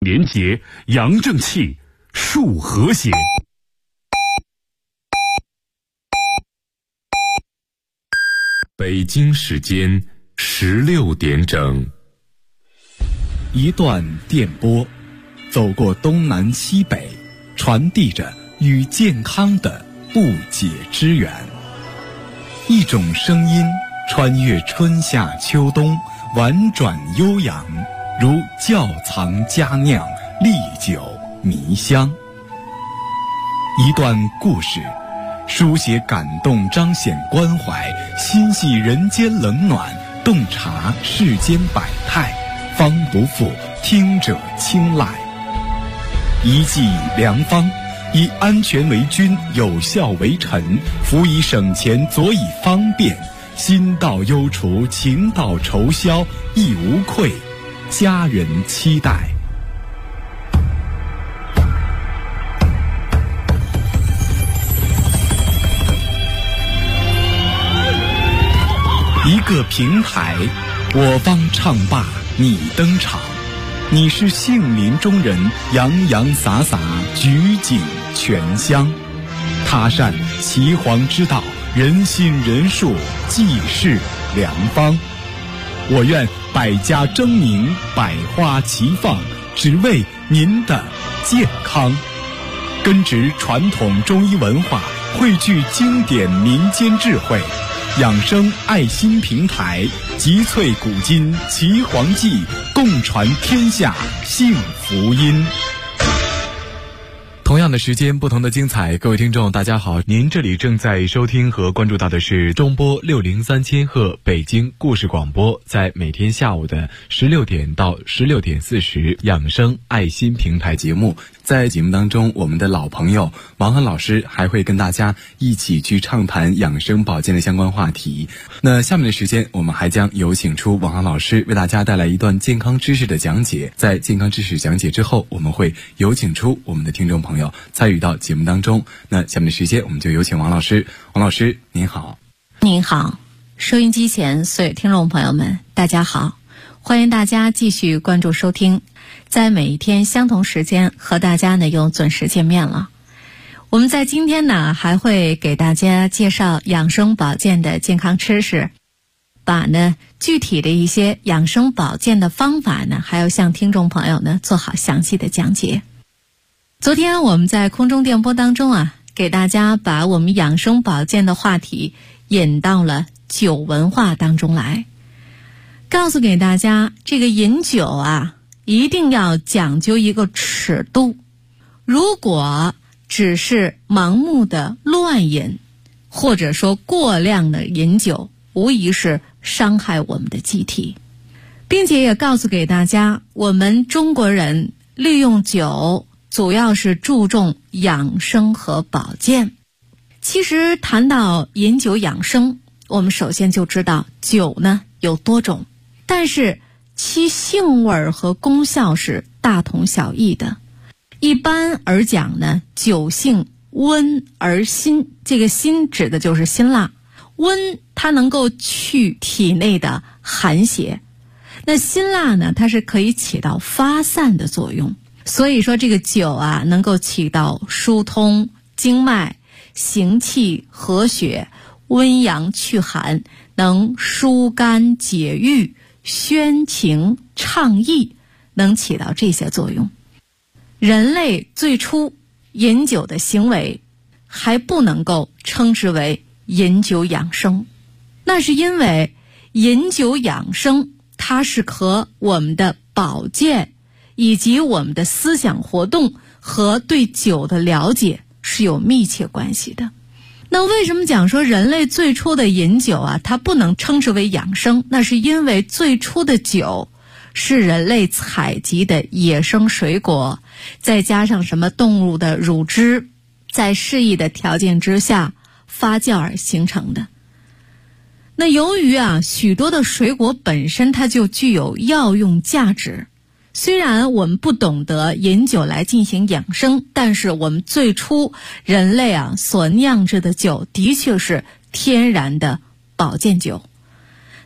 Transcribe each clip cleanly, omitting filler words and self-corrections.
廉洁，阳正气，树和谐。北京时间16点整。 一段电波，走过东南西北，传递着与健康的不解之缘。一种声音穿越春夏秋冬，婉转悠扬，如窖藏佳酿，历久弥香。一段故事，书写感动，彰显关怀，心系人间冷暖，洞察世间百态，方不负听者青睐。一剂良方，以安全为君，有效为臣，辅以省钱，佐以方便，心到忧除，情到愁消，亦无愧，家人期待。一个平台，我方唱罢你登场，你是杏林中人，洋洋洒洒，举景全香。他善岐黄之道，人心人术，济世良方。我愿百家争鸣，百花齐放，只为您的健康。根植传统中医文化，汇聚经典民间智慧，养生爱心平台，集萃古今岐黄记，共传天下幸福音。同样的时间，不同的精彩，各位听众大家好，您这里正在收听和关注到的是中波603千赫北京故事广播，在每天下午的16点到16点40养生爱心平台节目。在节目当中，我们的老朋友王涵老师还会跟大家一起去畅谈养生保健的相关话题。那下面的时间，我们还将有请出王涵老师为大家带来一段健康知识的讲解。在健康知识讲解之后，我们会有请出我们的听众朋友参与到节目当中。那下面的时间，我们就有请王老师。王老师您好。 您好，收音机前所有听众朋友们大家好，欢迎大家继续关注收听，在每一天相同时间和大家呢又准时见面了。我们在今天呢还会给大家介绍养生保健的健康知识，把呢具体的一些养生保健的方法呢还要向听众朋友呢做好详细的讲解。昨天我们在空中电波当中给大家把我们养生保健的话题引到了酒文化当中来，告诉给大家这个饮酒一定要讲究一个尺度，如果只是盲目的乱饮，或者说过量的饮酒，无疑是伤害我们的机体，并且也告诉给大家，我们中国人利用酒主要是注重养生和保健。其实谈到饮酒养生，我们首先就知道酒呢有多种，但是其性味和功效是大同小异的。一般而讲呢，酒性温而辛，这个辛指的就是辛辣，温它能够去体内的寒邪，那辛辣呢它是可以起到发散的作用。所以说这个酒能够起到疏通经脉、行气和血、温阳祛寒，能疏肝解郁、宣情畅意，能起到这些作用。人类最初饮酒的行为还不能够称之为饮酒养生，那是因为饮酒养生它是和我们的保健以及我们的思想活动和对酒的了解是有密切关系的。那为什么讲说人类最初的饮酒它不能称之为养生？那是因为最初的酒是人类采集的野生水果，再加上什么动物的乳汁，在适宜的条件之下发酵而形成的。那由于许多的水果本身它就具有药用价值，虽然我们不懂得饮酒来进行养生，但是我们最初人类所酿制的酒的确是天然的保健酒。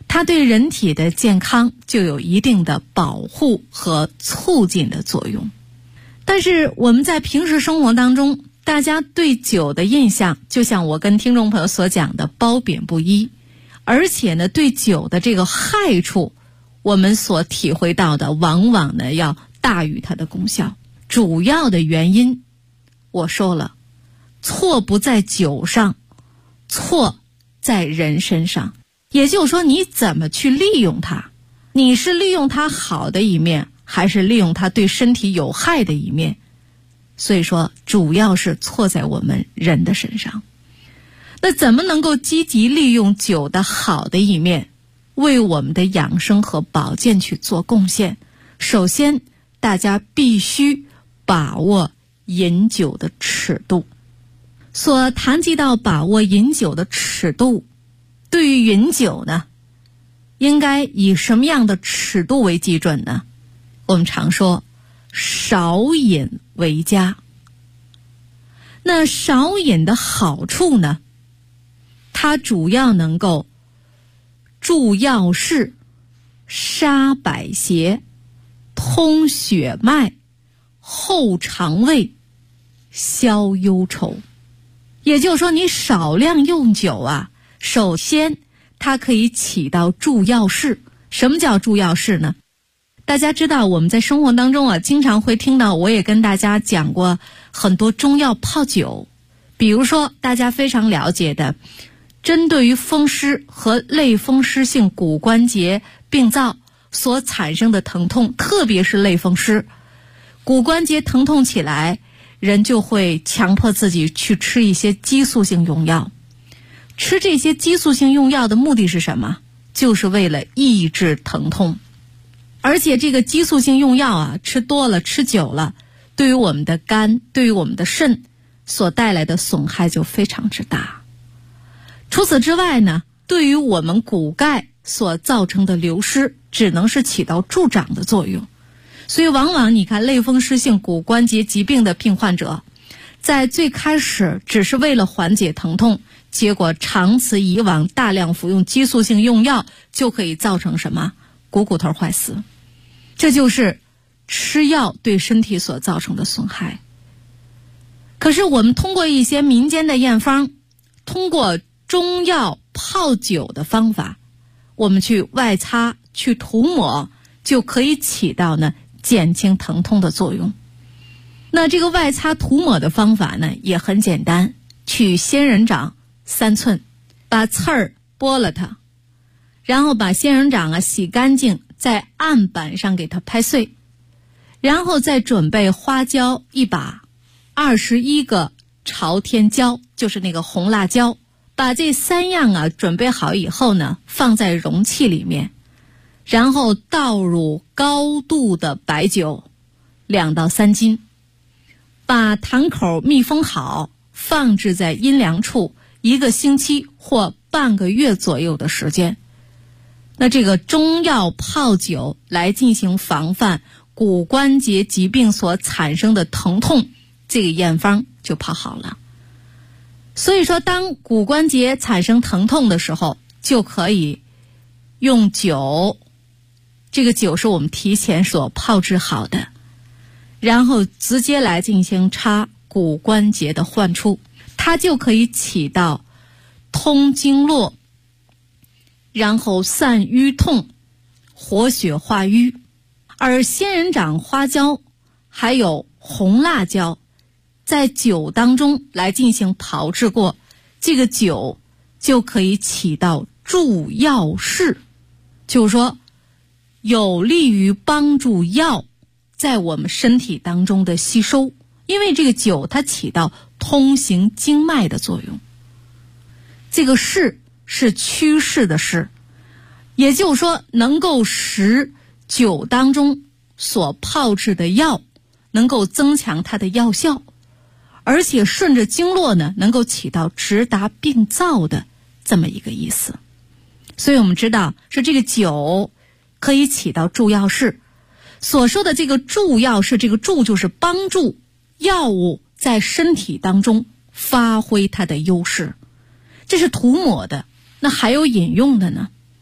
它对人体的健康就有一定的保护和促进的作用。但是我们在平时生活当中，大家对酒的印象就像我跟听众朋友所讲的褒贬不一，而且呢，对酒的这个害处，我们所体会到的往往呢要大于它的功效。主要的原因我说了，错不在酒上，错在人身上。也就是说，你怎么去利用它，你是利用它好的一面，还是利用它对身体有害的一面？所以说主要是错在我们人的身上。那怎么能够积极利用酒的好的一面，为我们的养生和保健去做贡献？首先，大家必须把握饮酒的尺度。所谈及到把握饮酒的尺度，对于饮酒呢，应该以什么样的尺度为基准呢？我们常说少饮为佳。那少饮的好处呢，它主要能够助药室、杀百邪、通血脉、厚肠胃、消忧愁。也就是说，你少量用酒啊，首先它可以起到助药室。什么叫助药室呢？大家知道我们在生活当中啊，经常会听到，我也跟大家讲过很多中药泡酒。比如说大家非常了解的，针对于风湿和类风湿性骨关节病灶所产生的疼痛，特别是类风湿，骨关节疼痛起来，人就会强迫自己去吃一些激素性用药。吃这些激素性用药的目的是什么？就是为了抑制疼痛。而且这个激素性用药啊，吃多了吃久了，对于我们的肝，对于我们的肾所带来的损害就非常之大。除此之外呢，对于我们骨钙所造成的流失，只能是起到助长的作用。所以往往你看类风湿性骨关节疾病的病患者，在最开始只是为了缓解疼痛，结果长此以往大量服用激素性用药，就可以造成什么？骨头坏死。这就是吃药对身体所造成的损害。可是我们通过一些民间的验方，通过中药泡酒的方法，我们去外擦去涂抹，就可以起到呢减轻疼痛的作用。那这个外擦涂抹的方法呢也很简单，取仙人掌3寸，把刺儿剥了它，然后把仙人掌洗干净，在案板上给它拍碎，然后再准备花椒1把，21个朝天椒，就是那个红辣椒。把这3样准备好以后呢，放在容器里面，然后倒入高度的白酒2到3斤，把坛口密封好，放置在阴凉处1个星期或半个月左右的时间。那这个中药泡酒来进行防范骨关节疾病所产生的疼痛，这个验方就泡好了。所以说当骨关节产生疼痛的时候，就可以用酒，这个酒是我们提前所泡制好的，然后直接来进行插骨关节的患处，它就可以起到通经络，然后散瘀痛，活血化瘀。而仙人掌、花椒还有红辣椒在酒当中来进行炮制过，这个酒就可以起到助药室，就是说有利于帮助药在我们身体当中的吸收，因为这个酒它起到通行经脉的作用。这个室是趋势的势，也就是说能够使酒当中所泡制的药能够增强它的药效，而且顺着经络呢，能够起到直达病灶的这么一个意思。所以我们知道是这个酒可以起到助药室。所说的这个助药室，这个助就是帮助药物在身体当中发挥它的优势，这是涂抹的。那还有饮用的呢？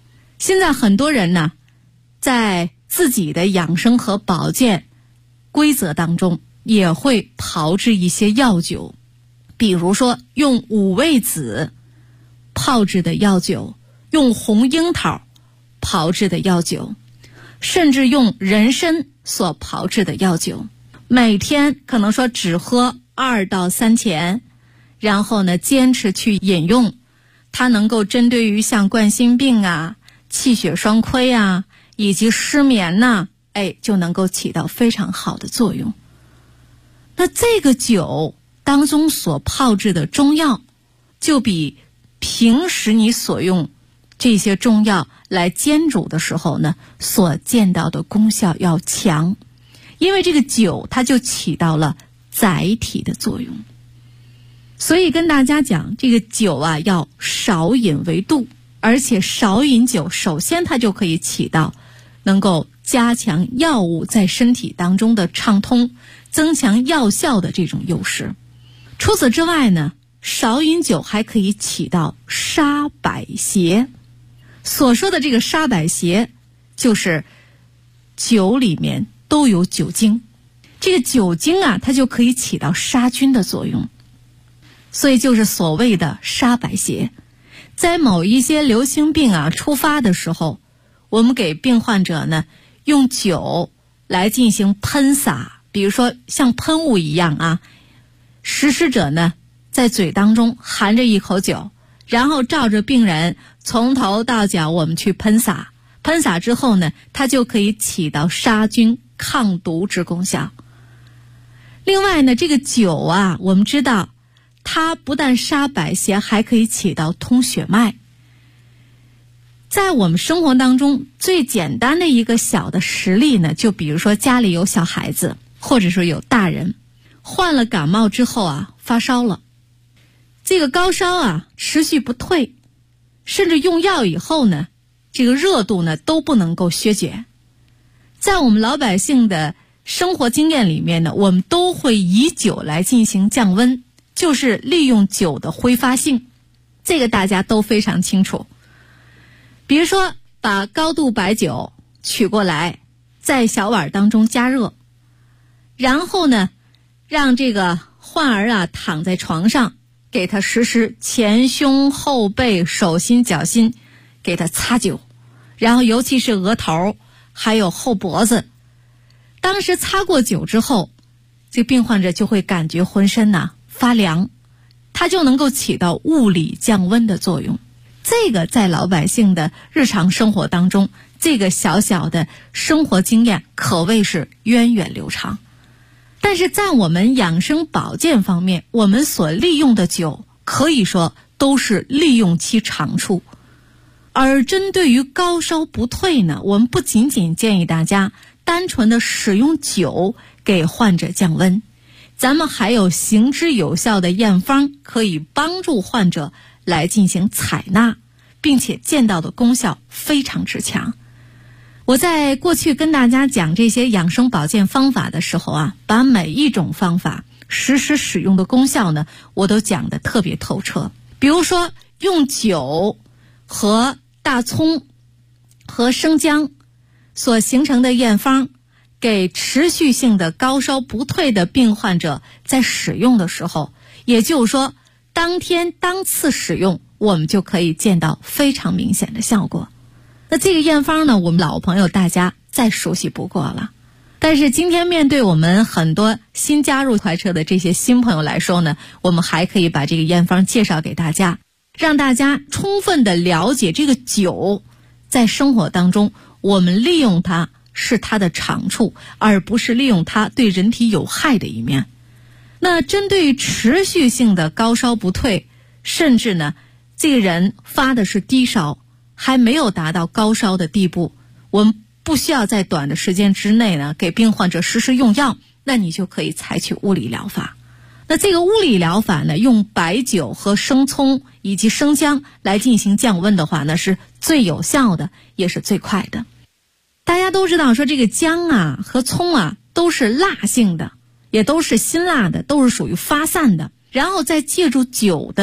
现在很多人呢，在自己的养生和保健规则当中，也会炮制一些药酒，比如说用五味子炮制的药酒，用红樱桃炮制的药酒，甚至用人参所炮制的药酒，每天可能说只喝2到3钱，然后呢坚持去饮用，它能够针对于像冠心病啊、气血双亏啊以及失眠呐，就能够起到非常好的作用。那这个酒当中所炮制的中药，就比平时你所用这些中药来煎煮的时候呢，所见到的功效要强，因为这个酒它就起到了载体的作用。所以跟大家讲，这个酒啊要少饮为度，而且少饮酒，首先它就可以起到能够加强药物在身体当中的畅通，增强药效的这种优势。除此之外呢，少饮酒还可以起到杀百邪。所说的这个杀百邪，就是酒里面都有酒精，这个酒精啊，它就可以起到杀菌的作用，所以就是所谓的杀百邪。在某一些流行病啊出发的时候，我们给病患者呢用酒来进行喷洒，比如说像喷雾一样啊，实施者呢在嘴当中含着一口酒，然后照着病人从头到脚我们去喷洒，喷洒之后呢，它就可以起到杀菌抗毒之功效。另外呢，这个酒啊，我们知道它不但杀百邪，还可以起到通血脉。在我们生活当中最简单的一个小的实例呢，就比如说家里有小孩子，或者说有大人患了感冒之后啊，发烧了，这个高烧啊持续不退，甚至用药以后呢，这个热度呢都不能够削减。在我们老百姓的生活经验里面呢，我们都会以酒来进行降温，就是利用酒的挥发性，这个大家都非常清楚。比如说把高度白酒取过来，在小碗当中加热，然后呢让这个患儿啊躺在床上，给他实施前胸后背手心脚心给他擦酒，然后尤其是额头还有后脖子。当时擦过酒之后，这病患者就会感觉浑身发凉，它就能够起到物理降温的作用。这个在老百姓的日常生活当中，这个小小的生活经验可谓是源远流长。但是在我们养生保健方面，我们所利用的酒可以说都是利用其长处。而针对于高烧不退呢，我们不仅仅建议大家单纯的使用酒给患者降温，咱们还有行之有效的验方可以帮助患者来进行采纳，并且见到的功效非常之强。我在过去跟大家讲这些养生保健方法的时候啊，把每一种方法实时使用的功效呢，我都讲得特别透彻。比如说用酒和大葱和生姜所形成的验方，给持续性的高烧不退的病患者在使用的时候，也就是说当天当次使用，我们就可以见到非常明显的效果。那这个验方呢，我们老朋友大家再熟悉不过了。但是今天面对我们很多新加入快车的这些新朋友来说呢，我们还可以把这个验方介绍给大家，让大家充分的了解这个酒在生活当中我们利用它是它的长处，而不是利用它对人体有害的一面。那针对于持续性的高烧不退，甚至呢这个人发的是低烧，还没有达到高烧的地步，我们不需要在短的时间之内呢给病患者实施用药，那你就可以采取物理疗法。那这个物理疗法呢，用白酒和生葱以及生姜来进行降温的话呢，是最有效的，也是最快的。大家都知道说这个姜啊和葱啊都是辣性的，也都是辛辣的，都是属于发散的，然后再借助酒的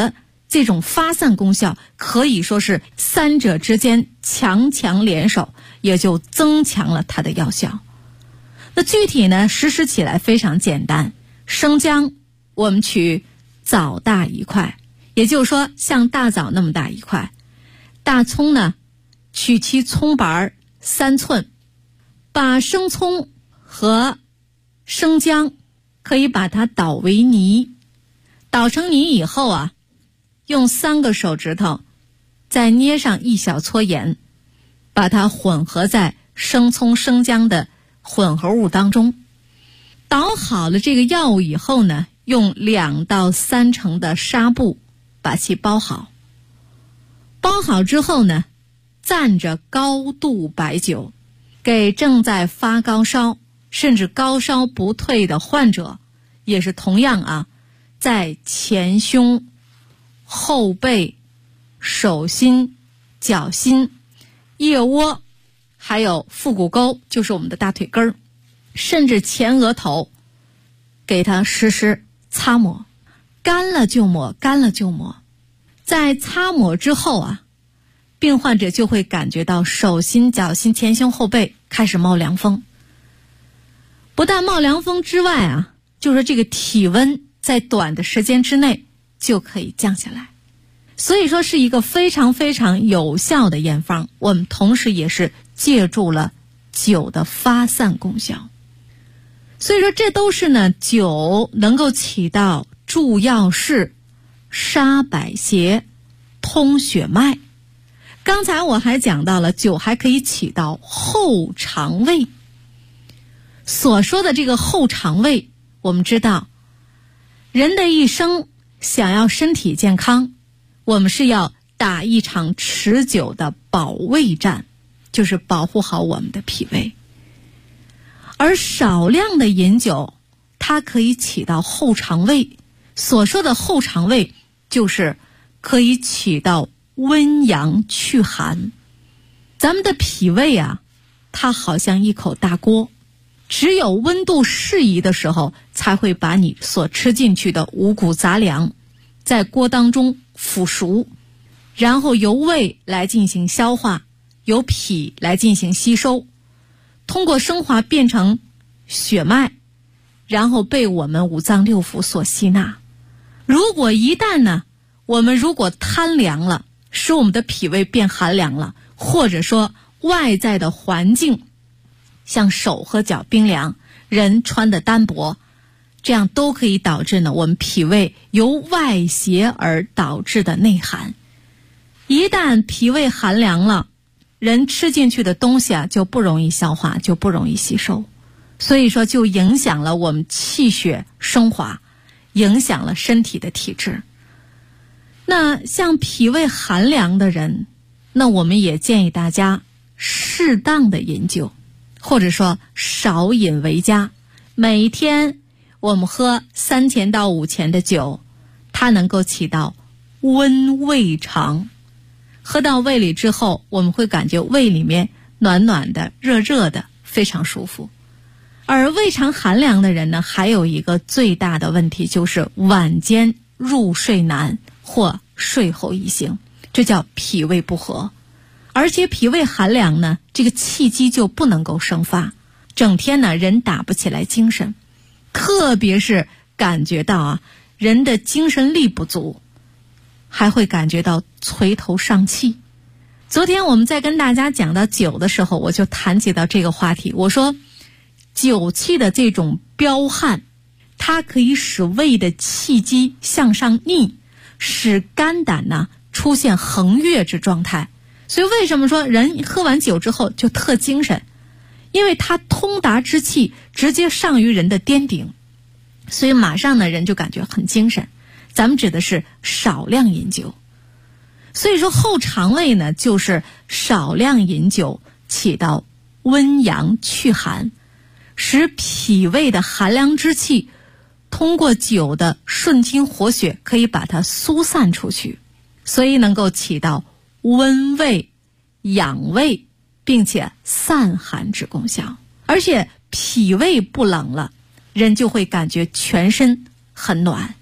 这种发散功效可以说是三者之间强强联手，也就增强了它的药效。那具体呢，实施起来非常简单。生姜我们取枣大一块，也就是说像大枣那么大一块。大葱呢，取其葱瓣3寸，把生葱和生姜可以把它捣为泥，捣成泥以后啊，用3个手指头再捏上1小撮盐，把它混合在生葱生姜的混合物当中。捣好了这个药物以后呢，用2到3成的纱布把其包好。包好之后呢，蘸着高度白酒，给正在发高烧甚至高烧不退的患者，也是同样啊，在前胸、后背、手心、脚心、腋窝，还有腹股沟，就是我们的大腿根儿，甚至前额头，给它实施擦抹，干了就抹，干了就抹。在擦抹之后啊，病患者就会感觉到手心、脚心、前胸、后背开始冒凉风。不但冒凉风之外啊，就是这个体温在短的时间之内就可以降下来。所以说是一个非常非常有效的验方。我们同时也是借助了酒的发散功效。所以说这都是呢，酒能够起到助药势、杀百邪、通血脉。刚才我还讲到了酒还可以起到后肠胃。所说的这个后肠胃，我们知道人的一生想要身体健康，我们是要打一场持久的保卫战，就是保护好我们的脾胃。而少量的饮酒，它可以起到后肠胃。所说的后肠胃，就是可以起到温阳祛寒。咱们的脾胃啊，它好像一口大锅，只有温度适宜的时候，才会把你所吃进去的五谷杂粮在锅当中腐熟，然后由胃来进行消化，由脾来进行吸收，通过升华变成血脉，然后被我们五脏六腑所吸纳。如果一旦呢，我们如果贪凉了，使我们的脾胃变寒凉了，或者说外在的环境像手和脚冰凉，人穿的单薄，这样都可以导致呢我们脾胃由外邪而导致的内寒。一旦脾胃寒凉了，人吃进去的东西啊就不容易消化，就不容易吸收，所以说就影响了我们气血升华，影响了身体的体质。那像脾胃寒凉的人，那我们也建议大家适当的饮酒，或者说少饮为佳。每天我们喝3钱到5钱的酒，它能够起到温胃肠。喝到胃里之后，我们会感觉胃里面暖暖的、热热的，非常舒服。而胃肠寒凉的人呢，还有一个最大的问题，就是晚间入睡难或睡后遗醒，这叫脾胃不和。而且脾胃寒凉呢，这个气机就不能够生发，整天呢人打不起来精神，特别是感觉到啊人的精神力不足，还会感觉到垂头丧气。昨天我们在跟大家讲到酒的时候，我就谈及到这个话题，我说酒气的这种彪悍，它可以使胃的气机向上逆，使肝胆呢出现横跃之状态。所以为什么说人喝完酒之后就特精神？因为它通达之气直接上于人的巅顶，所以马上呢人就感觉很精神。咱们指的是少量饮酒。所以说后肠胃呢，就是少量饮酒起到温阳祛寒，使脾胃的寒凉之气通过酒的顺经活血可以把它疏散出去，所以能够起到温胃养胃并且散寒之功效。而且脾胃不冷了，人就会感觉全身很暖，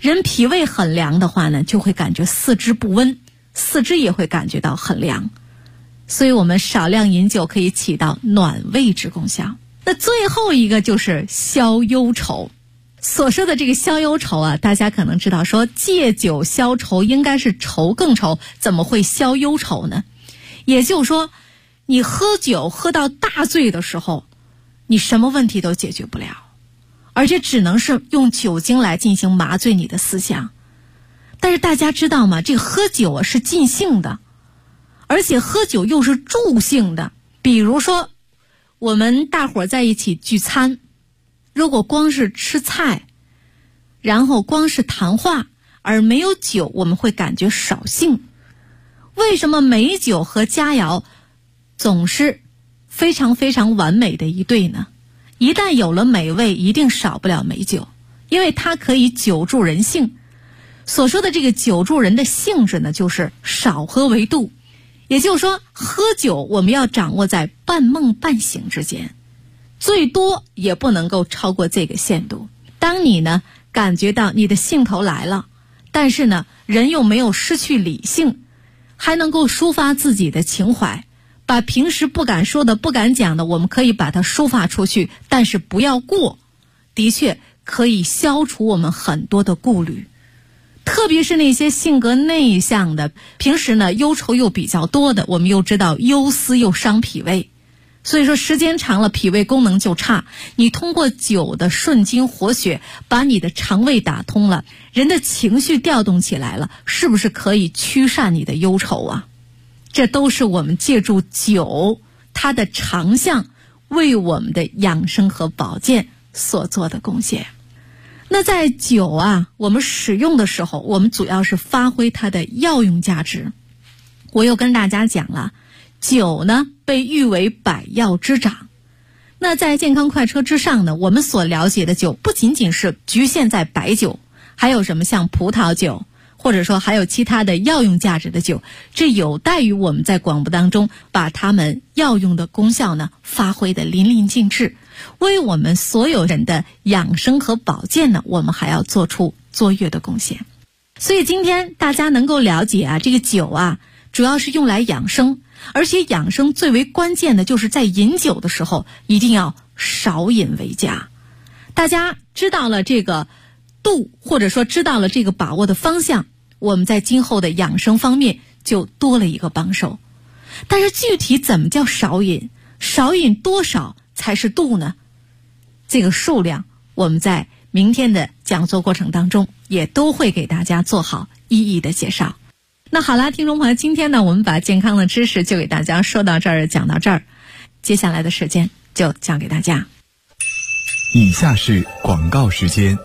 人脾胃很凉的话呢，就会感觉四肢不温，四肢也会感觉到很凉。所以我们少量饮酒可以起到暖胃之功效。那最后一个就是消忧愁。所说的这个消忧愁啊，大家可能知道说借酒消愁应该是愁更愁，怎么会消忧愁呢？也就是说，你喝酒喝到大醉的时候，你什么问题都解决不了，而且只能是用酒精来进行麻醉你的思想。但是大家知道吗？这个喝酒啊是尽兴的，而且喝酒又是助兴的。比如说我们大伙在一起聚餐，如果光是吃菜，然后光是谈话而没有酒，我们会感觉少兴。为什么美酒和佳肴总是非常非常完美的一对呢？一旦有了美味，一定少不了美酒，因为它可以久助人兴。所说的这个久助人的兴致呢，就是少喝为度。也就是说，喝酒我们要掌握在半梦半醒之间，最多也不能够超过这个限度。当你呢感觉到你的兴头来了，但是呢人又没有失去理性，还能够抒发自己的情怀，把平时不敢说的不敢讲的，我们可以把它抒发出去，但是不要过，的确可以消除我们很多的顾虑。特别是那些性格内向的，平时呢忧愁又比较多的，我们又知道忧思又伤脾胃，所以说时间长了脾胃功能就差。你通过酒的顺经活血，把你的肠胃打通了，人的情绪调动起来了，是不是可以驱散你的忧愁啊？这都是我们借助酒它的长项为我们的养生和保健所做的贡献。那在酒啊我们使用的时候，我们主要是发挥它的药用价值。我又跟大家讲了，酒呢被誉为百药之长。那在健康快车之上呢，我们所了解的酒不仅仅是局限在白酒，还有什么像葡萄酒，或者说还有其他的药用价值的酒，这有待于我们在广播当中把它们药用的功效呢发挥的淋漓尽致，为我们所有人的养生和保健呢，我们还要做出卓越的贡献。所以今天大家能够了解啊，这个酒啊主要是用来养生，而且养生最为关键的就是在饮酒的时候一定要少饮为佳。大家知道了这个度，或者说知道了这个把握的方向，我们在今后的养生方面就多了一个帮手。但是具体怎么叫少饮，少饮多少才是度呢？这个数量我们在明天的讲座过程当中也都会给大家做好一一的介绍。那好啦，听众朋友，今天呢我们把健康的知识就给大家说到这儿，讲到这儿，接下来的时间就交给大家。 以下是广告时间。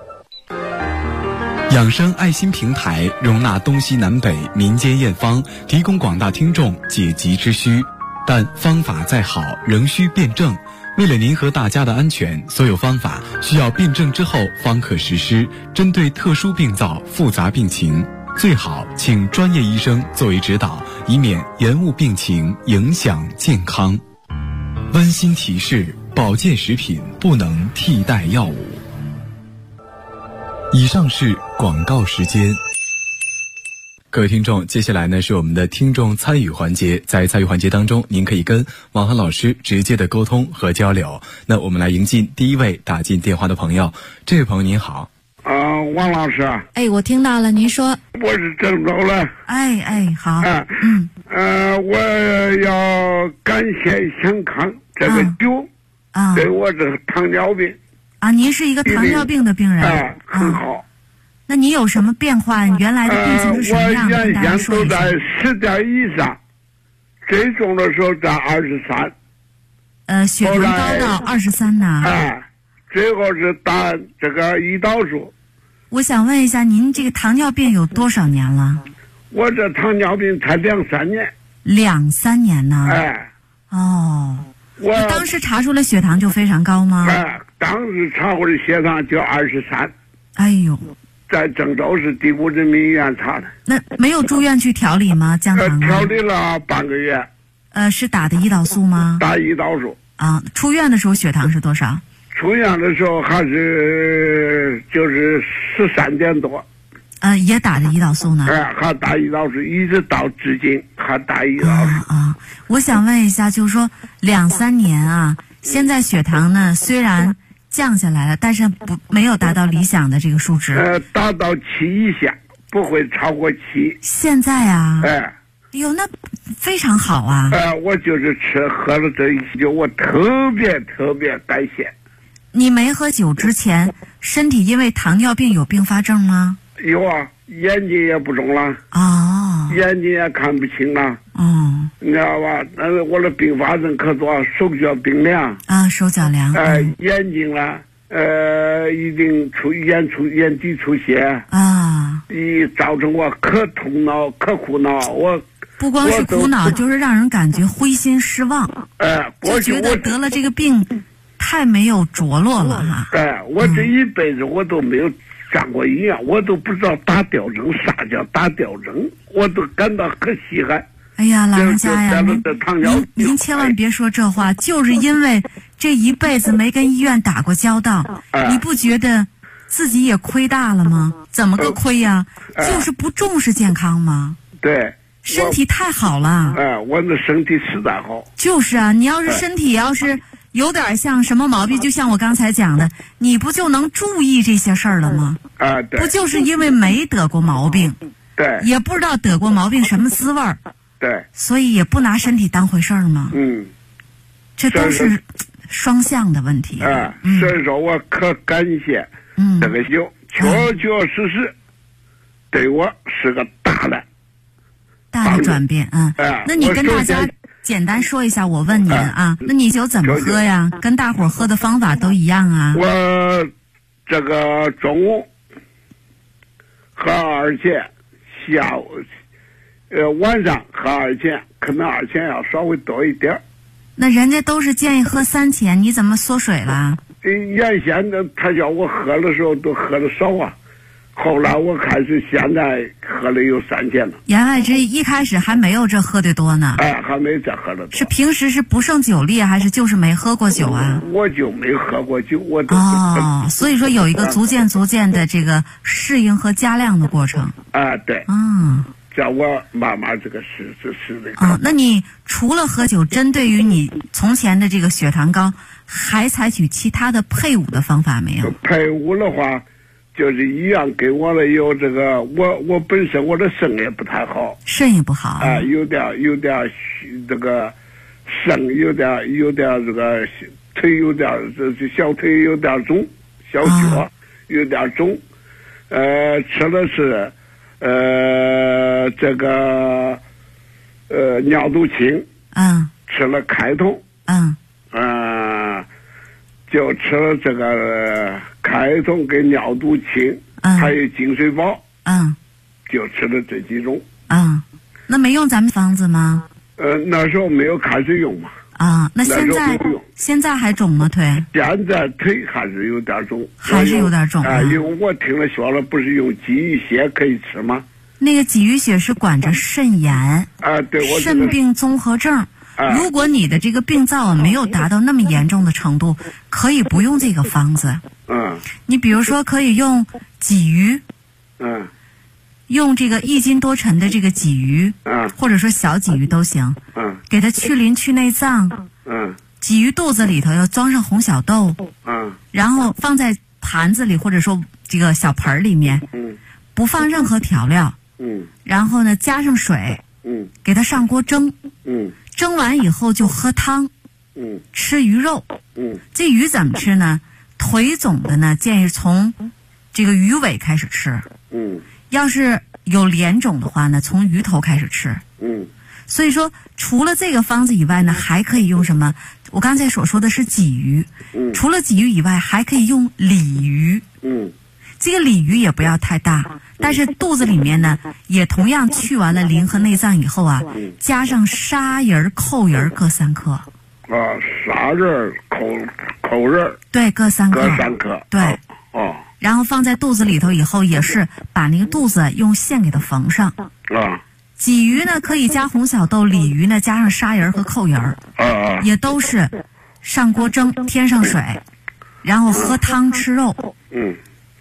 养生爱心平台容纳东西南北民间验方，提供广大听众解急之需，但方法再好仍需辩证。为了您和大家的安全，所有方法需要辩证之后方可实施。针对特殊病灶、复杂病情，最好请专业医生作为指导，以免延误病情，影响健康。温馨提示：保健食品不能替代药物。以上是广告时间。各位听众，接下来呢是我们的听众参与环节。在参与环节当中，您可以跟王涵老师直接的沟通和交流。那我们来迎进第一位打进电话的朋友。这位朋友您好。 王老师。 我听到了，您说。 我是郑州的。 好。 我要感谢香康这个酒，对我这糖尿病。 您是一个糖尿病的病人。 很好。 那你有什么变化？你原来的病情是什么样的？ 我原先都在10点以上，最重的时候在23。 血糖高到23呢？ 最后是打这个胰岛素。 我想问一下，您这个糖尿病有多少年了？ 我这糖尿病才2-3年。 2-3年呢？ 我当时查出了血糖就非常高吗？ 当时查出的血糖就23。 哎呦！ 在郑州市第5人民医院查的。 那没有住院去调理吗？降糖？ 调理了半个月。 是打的胰岛素吗？ 打胰岛素。 出院的时候血糖是多少？ 出院的时候还是就是13点多。 也打着胰岛素呢。 还打胰岛素，一直到至今还打胰岛素。 我想问一下，就是说2-3年啊，现在血糖呢虽然降下来了，但是没有达到理想的这个数值。 达到7以下，不会超过7。 现在啊。哟，那非常好啊。 我就是喝了这一酒，我特别感谢。 你没喝酒之前，身体因为糖尿病有并发症吗？ 有啊，眼睛也不中了。眼睛也看不清了。你知道吧？我的并发症可多，手脚冰凉。 手脚凉。 眼睛了，一定眼底出血。造成我可痛恼可苦恼。我不光是苦恼，就是让人感觉灰心失望。就觉得得了这个病太没有着落了哈。 我这一辈子我都没有上过医院，我都不知道打吊针，啥叫打吊针，我都感到很稀罕。 哎呀，老人家呀，您千万别说这话，就是因为这一辈子没跟医院打过交道，你不觉得自己也亏大了吗？怎么个亏呀？就是不重视健康吗？ 对， 身体太好了。 我的身体实在好。 就是啊，你要是身体要是有点像什么毛病，就像我刚才讲的，你不就能注意这些事儿了吗？ 对。 不就是因为没得过毛病， 对， 也不知道得过毛病什么滋味儿， 对， 所以也不拿身体当回事儿吗？这都是双向的问题。 所以说我可感谢这个酒，确实对我是个大的转变。那你跟大家简单说一下，我问您啊，那你酒怎么喝呀？跟大伙儿喝的方法都一样啊？ 我这个中午喝2钱，下午晚上喝2钱，可能2钱要稍微多一点。 那人家都是建议喝3钱，你怎么缩水了？ 原先的他叫我喝的时候都喝的少啊，后来我开始现在喝了有3钱了。 言外之意，一开始还没有这喝的多呢。 还没这喝的多。 是平时是不胜酒力，还是就是没喝过酒啊？ 我就没喝过酒，我都所以说有一个逐渐的这个适应和加量的过程。 对。叫我慢慢这个是那个。 那你除了喝酒，针对于你从前的这个血糖高，还采取其他的配伍的方法没有？ 配伍的话，就是医院给我了有这个，我本身我的肾也不太好， 肾也不好有点这个肾有点这个腿有点这小腿有点肿，小脚有点肿，吃的是这个尿毒清，吃了开通，就吃了这个开通跟尿毒清，还有金水宝，就吃了这几种。 那没用咱们方子吗？ 那时候没有开始用嘛。 那现在还肿吗腿？ 现在腿还是有点肿。 还是有点肿因为我听了说了，不是用鲫鱼血可以吃吗？ 那个鲫鱼血是管着肾炎。 对， 肾病综合症。如果你的这个病灶没有达到那么严重的程度，可以不用这个方子。你比如说可以用鲫鱼。用这个1斤多沉的这个鲫鱼，或者说小鲫鱼都行，给它去鳞去内脏，鲫鱼肚子里头要装上红小豆，然后放在盘子里或者说这个小盆里面，不放任何调料，然后呢加上水，给它上锅蒸，蒸完以后就喝汤，吃鱼肉，这鱼怎么吃呢？腿肿的呢，建议从这个鱼尾开始吃，要是有脸肿的话呢，从鱼头开始吃。所以说除了这个方子以外呢，还可以用什么？我刚才所说的是鲫鱼，除了鲫鱼以外，还可以用鲤鱼。这个鲤鱼也不要太大，但是肚子里面呢，也同样去完了鳞和内脏以后啊，加上砂仁、扣仁各3克。 砂仁、扣仁， 对，各3克。 各3克。 对。然后放在肚子里头以后，也是把那个肚子用线给它缝上。鲫鱼呢可以加红小豆，鲤鱼呢加上砂仁和扣仁，也都是上锅蒸，添上水，然后喝汤吃肉。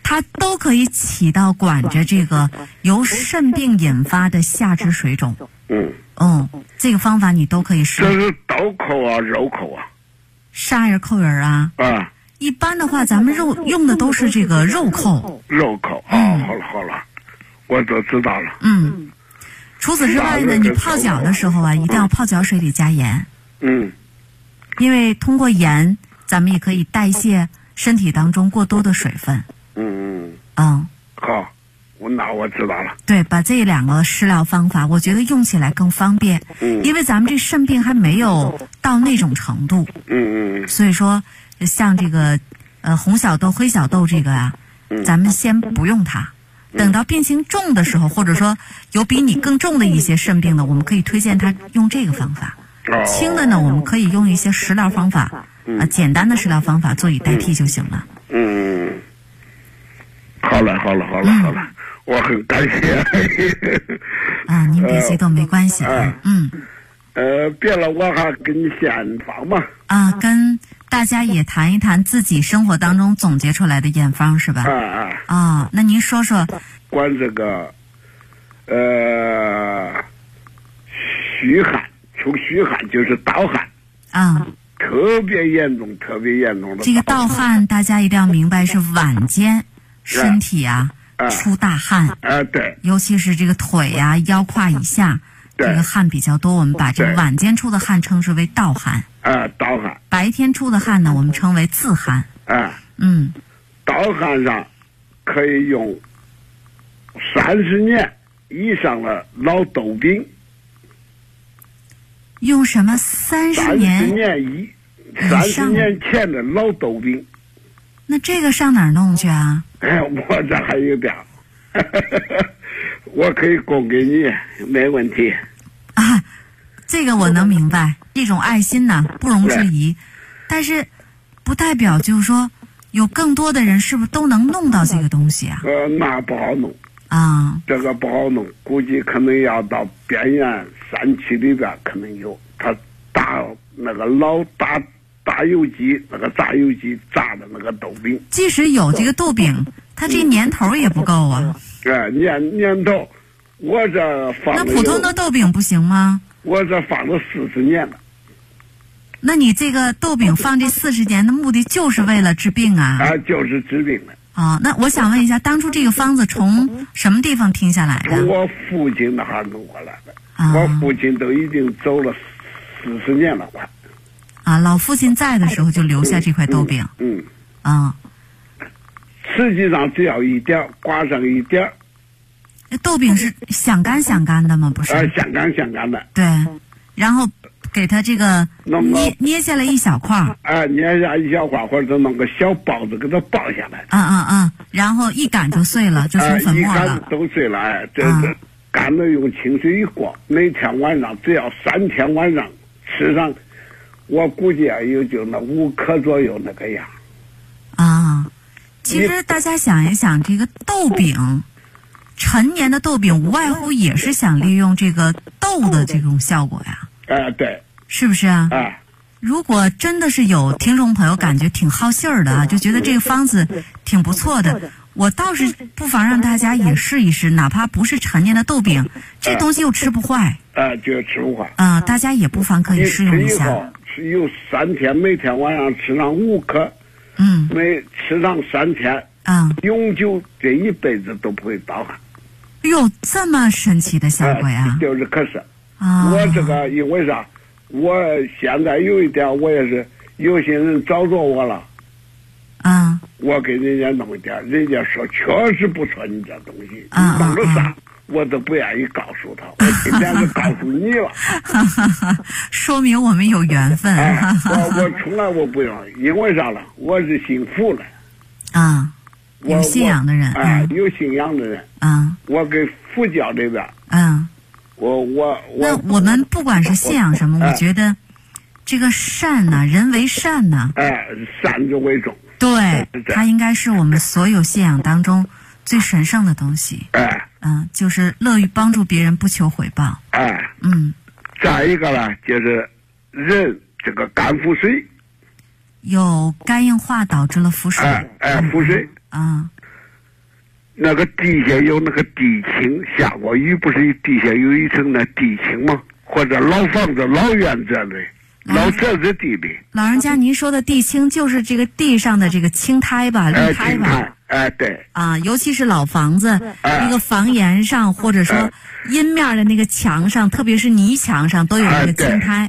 它都可以起到管着这个由肾病引发的下肢水肿。这个方法你都可以试。 这是刀口啊，肉口啊？ 啥人扣人啊？一般的话，咱们用的都是这个肉扣。 肉扣好了，我都知道了。 除此之外呢，你泡脚的时候啊，一定要泡脚水里加盐。因为通过盐，咱们也可以代谢身体当中过多的水分。 好，那我知道了。 对，把这2个食疗方法，我觉得用起来更方便。因为咱们这肾病还没有到那种程度。所以说，像这个红小豆、灰小豆这个啊，咱们先不用它。等到病情重的时候，或者说有比你更重的一些肾病的，我们可以推荐他用这个方法。轻的呢，我们可以用一些食疗方法，简单的食疗方法做以代替就行了。 好了，我很感谢。 您别激动，没关系。 别了，我还跟你献方嘛。 跟大家也谈一谈自己生活当中总结出来的验方是吧？那您说说。 关这个虚汗，出虚汗就是盗汗。特别严重的。 这个盗汗大家一定要明白，是晚间身体出大汗。 对。 尤其是这个腿腰胯以下，这个汗比较多，我们把这个晚间出的汗称之为盗汗。 盗汗。 白天出的汗呢，我们称为自汗。 盗汗上可以用30年以上的老豆饼。 用什么30年前的老豆饼。 那这个上哪儿弄去啊？ 我这还有点我可以供给你，没问题。 这个我能明白，这种爱心呢不容置疑，但是不代表就是说有更多的人是不是都能弄到这个东西啊？ 那不好弄这个不好弄，估计可能要到边缘山区里边可能有，他打那个老打油机，那个榨油机榨的那个豆饼。 即使有这个豆饼，它这年头也不够啊。 年头，我这放那普通的豆饼不行吗？ 我这放了40年了。 那你这个豆饼放这40年的目的就是为了治病啊？ 就是治病的。 那我想问一下，当初这个方子从什么地方听下来的？ 从我父亲那哈弄过来的。我父亲都已经走了40年了，快。 老父亲在的时候就留下这块豆饼。 实际上只要一点，刮上一点。 豆饼是想干的吗？不是。 想干的。 对，然后给它这个捏下来一小块。 捏下一小块，或者弄个小包子给它包下来。 然后一擀就碎了，就成粉末了。 一擀都碎了。这干了用清水一过，每天晚上只要3天晚上吃上，我估计也就那5克左右那个样。 其实大家想一想，这个豆饼，陈年的豆饼无外乎也是想利用这个豆的这种效果呀。 对。 是不是啊？如果真的是有听众朋友感觉挺好信儿的就觉得这个方子挺不错的，我倒是不妨让大家也试一试，哪怕不是陈年的豆饼，这东西又吃不坏。 就吃不坏。 大家也不妨可以试用一下。 有3天，每天晚上吃上5克。每吃上3天。永久这一辈子都不会盗汗。 哟，这么神奇的效果呀！ 就是可是。我这个因为啥？我现在有一点，我也是有些人找着我了。我给人家弄一点，人家说确实不错，你这东西弄了啥，我都不愿意告诉他。我今天就告诉你了。 说明我们有缘分。 我从来我不用，因为啥了？我是信佛的。 有信仰的人。 有信仰的人。我给佛教这边。那我们不管是信仰什么，我觉得这个善呢，人为善呢， 善之为重。 对，它应该是我们所有信仰当中最神圣的东西。就是乐于帮助别人，不求回报。 再一个呢，就是人这个肝腹水， 有肝硬化导致了腹水。 腹水。 那个地下有那个地층下过雨，不是地下有一层那地층吗？或者老房子、老院子类、老宅子地里。 老人家，您说的地층就是这个地上的这个青苔吧，绿苔吧？ 对。 啊，尤其是老房子，那个房檐上或者说阴面的那个墙上，特别是泥墙上都有那个青苔。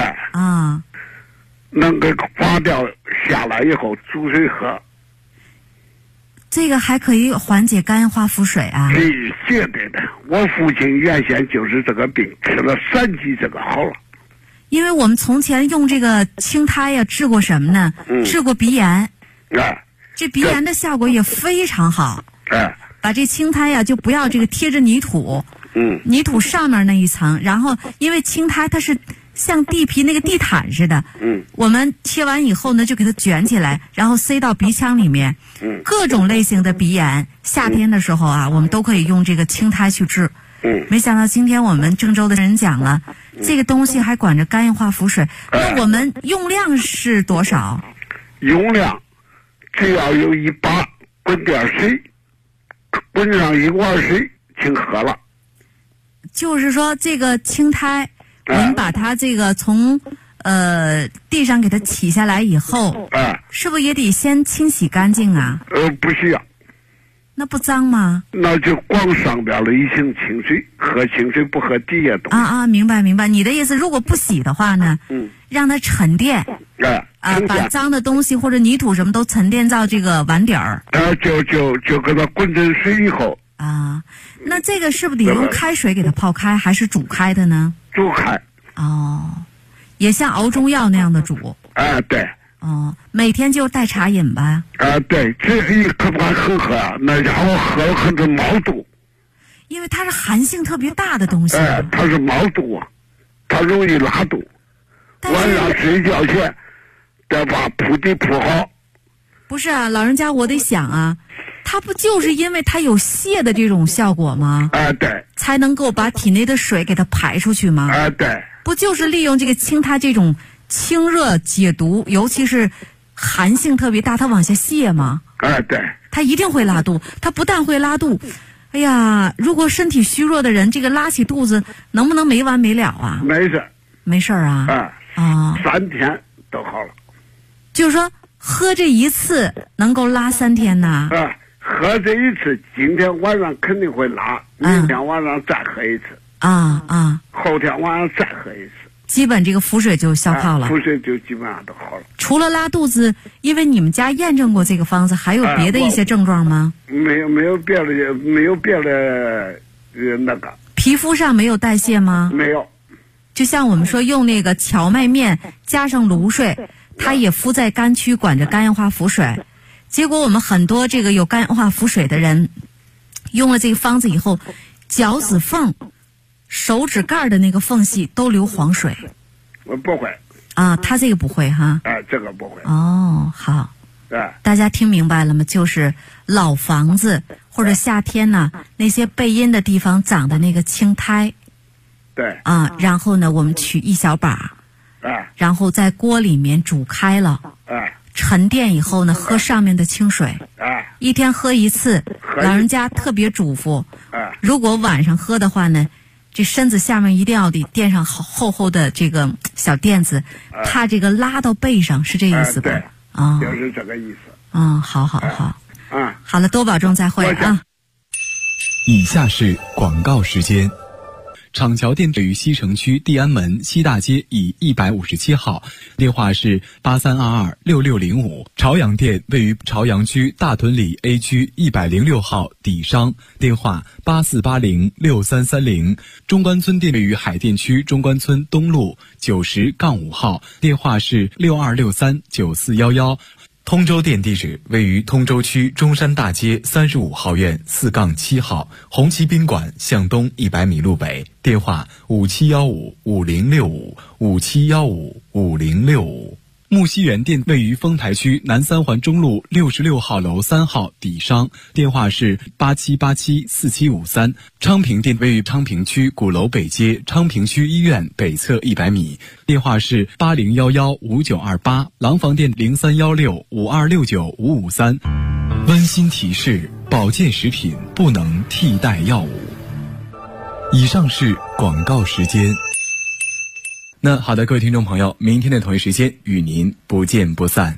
能给刮掉下来以后煮水喝。 这个还可以缓解肝硬化腹水啊？ 绝对的，我父亲原先就是这个病，吃了3剂这个好了。 因为我们从前用这个青苔呀治过什么呢？治过鼻炎。这鼻炎的效果也非常好。把这青苔呀就不要这个贴着泥土。泥土上面那一层，然后因为青苔它是像地皮那个地毯似的，我们贴完以后呢，就给它卷起来，然后塞到鼻腔里面。各种类型的鼻炎，夏天的时候啊，我们都可以用这个青苔去治。没想到今天我们郑州的人讲了，这个东西还管着肝硬化腹水。那我们用量是多少？ 用量只要有一把滚点水，滚上1碗水，请喝了。 就是说，这个青苔，我们把它这个从地上给它起下来以后，是不是也得先清洗干净啊？ 不需要。 那不脏吗？ 那就光上边了一层清水，喝清水不喝底下东西。 明白。你的意思，如果不洗的话呢？让它沉淀。把脏的东西或者泥土什么都沉淀到这个碗底儿。 就给它滚成水以后。 那这个是不是得用开水给它泡开，还是煮开的呢？ 煮开。 也像熬中药那样的煮。 对。 每天就带茶饮吧。 对，这一可不敢喝那家伙喝了可是毛肚。 因为它是寒性特别大的东西。 它是毛肚啊，它容易拉肚。晚上睡觉前得把铺地铺好。 不是啊，老人家，我得想啊，它不就是因为它有泻的这种效果吗？ 对。才能够把体内的水给它排出去吗？ 对。 不就是利用这个青苔这种清热解毒，尤其是寒性特别大，它往下泻吗？ 对。 它一定会拉肚，它不但会拉肚，哎呀，如果身体虚弱的人，这个拉起肚子能不能没完没了啊？没事啊。 3天都好了。 就是说喝这一次能够拉3天呐？ 喝这一次，今天晚上肯定会拉，明天晚上再喝一次。后天晚上再喝一次， 基本这个腹水就消泡了。 腹水就基本上都好了。 除了拉肚子，因为你们家验证过这个方子，还有别的一些症状吗？ 没有别的那个。 皮肤上没有代谢吗？ 没有。 就像我们说用那个荞麦面加上卤水，它也敷在肝区，管着肝硬化腹水。结果我们很多这个有肝硬化腹水的人，用了这个方子以后，脚趾缝、手指盖的那个缝隙都流黄水。 我不会。 他这个不会哈。 这个不会。 好。大家听明白了吗？就是老房子或者夏天呢，那些背阴的地方长的那个青苔。 对。 然后呢，我们取一小把，然后在锅里面煮开了。沉淀以后呢，喝上面的清水。一天喝一次。老人家特别嘱咐。如果晚上喝的话呢，这身子下面一定要得垫上厚厚的这个小垫子，怕这个拉到背上，是这意思吧？ 就是这个意思。 好。好了，多保重，再会啊。 以下是广告时间。厂桥店位于西城区地安门西大街以157号，电话是83226605。朝阳店位于朝阳区大屯里 A 区106号底商，电话84806330。中关村店位于海淀区中关村东路90-5号，电话是62639411。通州店地址位于通州区中山大街35号院4-7号，红旗宾馆向东100米路北，电话57155065，57155065。 木樨园店位于丰台区南三环中路66号楼3号底商，电话是87874753。昌平店位于昌平区鼓楼北街昌平区医院北侧100米，电话是80115928。廊坊店031652695553。温馨提示：保健食品不能替代药物。以上是广告时间。那好的，各位听众朋友，明天的同一时间与您不见不散。